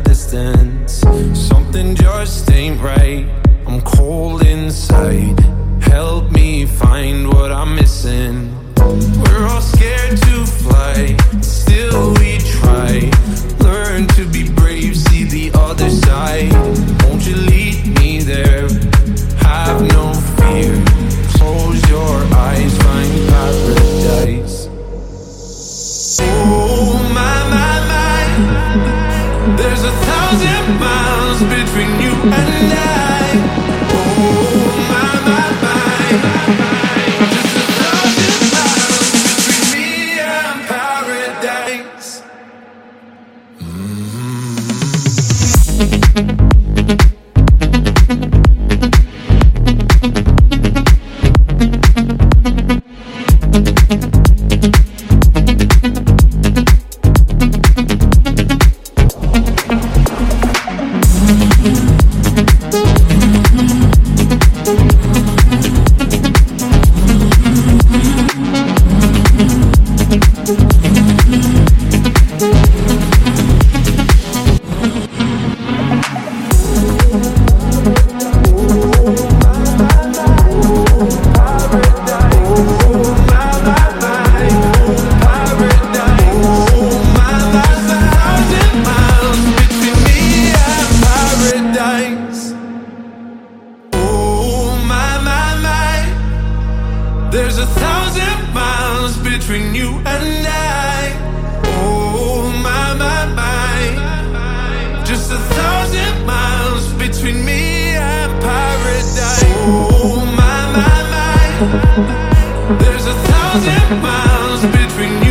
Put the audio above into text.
distance. Something just ain't right. I'm cold inside. Help me find what I'm missing. We're all scared to fly, still we try. Learn to be brave, see the other side. Won't you lead me there? Have no fear. Close your eyes, find paradise. Oh my, my, my. There's 1,000 miles between you and I. Oh my, my, my. Just 1,000 miles between me and paradise. There's 1,000 miles between you and I. Oh my, my, my. Just 1,000 miles between me and paradise. Oh my, my, my. There's 1,000 miles between you